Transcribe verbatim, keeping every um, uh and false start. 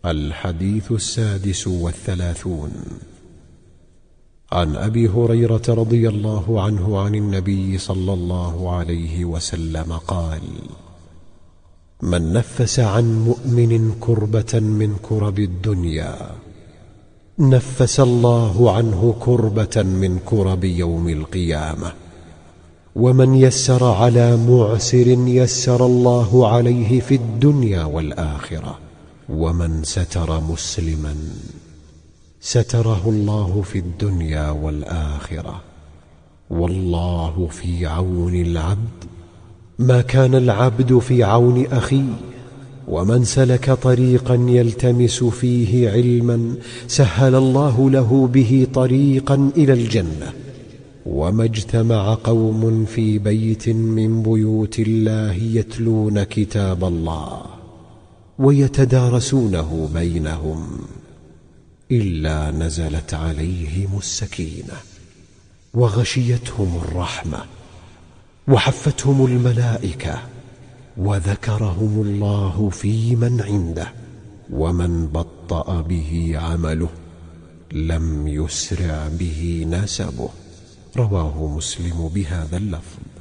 الحديث السادس والثلاثون. عن أبي هريرة رضي الله عنه عن النبي صلى الله عليه وسلم قال: من نفس عن مؤمن كربة من كرب الدنيا نفس الله عنه كربة من كرب يوم القيامة. ومن يسر على معسر يسر الله عليه في الدنيا والآخرة. ومن ستر مسلما ستره الله في الدنيا والآخرة. والله في عون العبد ما كان العبد في عون أخيه. ومن سلك طريقا يلتمس فيه علما سهل الله له به طريقا إلى الجنة. وما اجتمع قوم في بيت من بيوت الله يتلون كتاب الله ويتدارسونه بينهم إلا نزلت عليهم السكينة وغشيتهم الرحمة وحفتهم الملائكة وذكرهم الله في من عنده. ومن بطأ به عمله لم يسرع به نسبه. رواه مسلم بهذا اللفظ.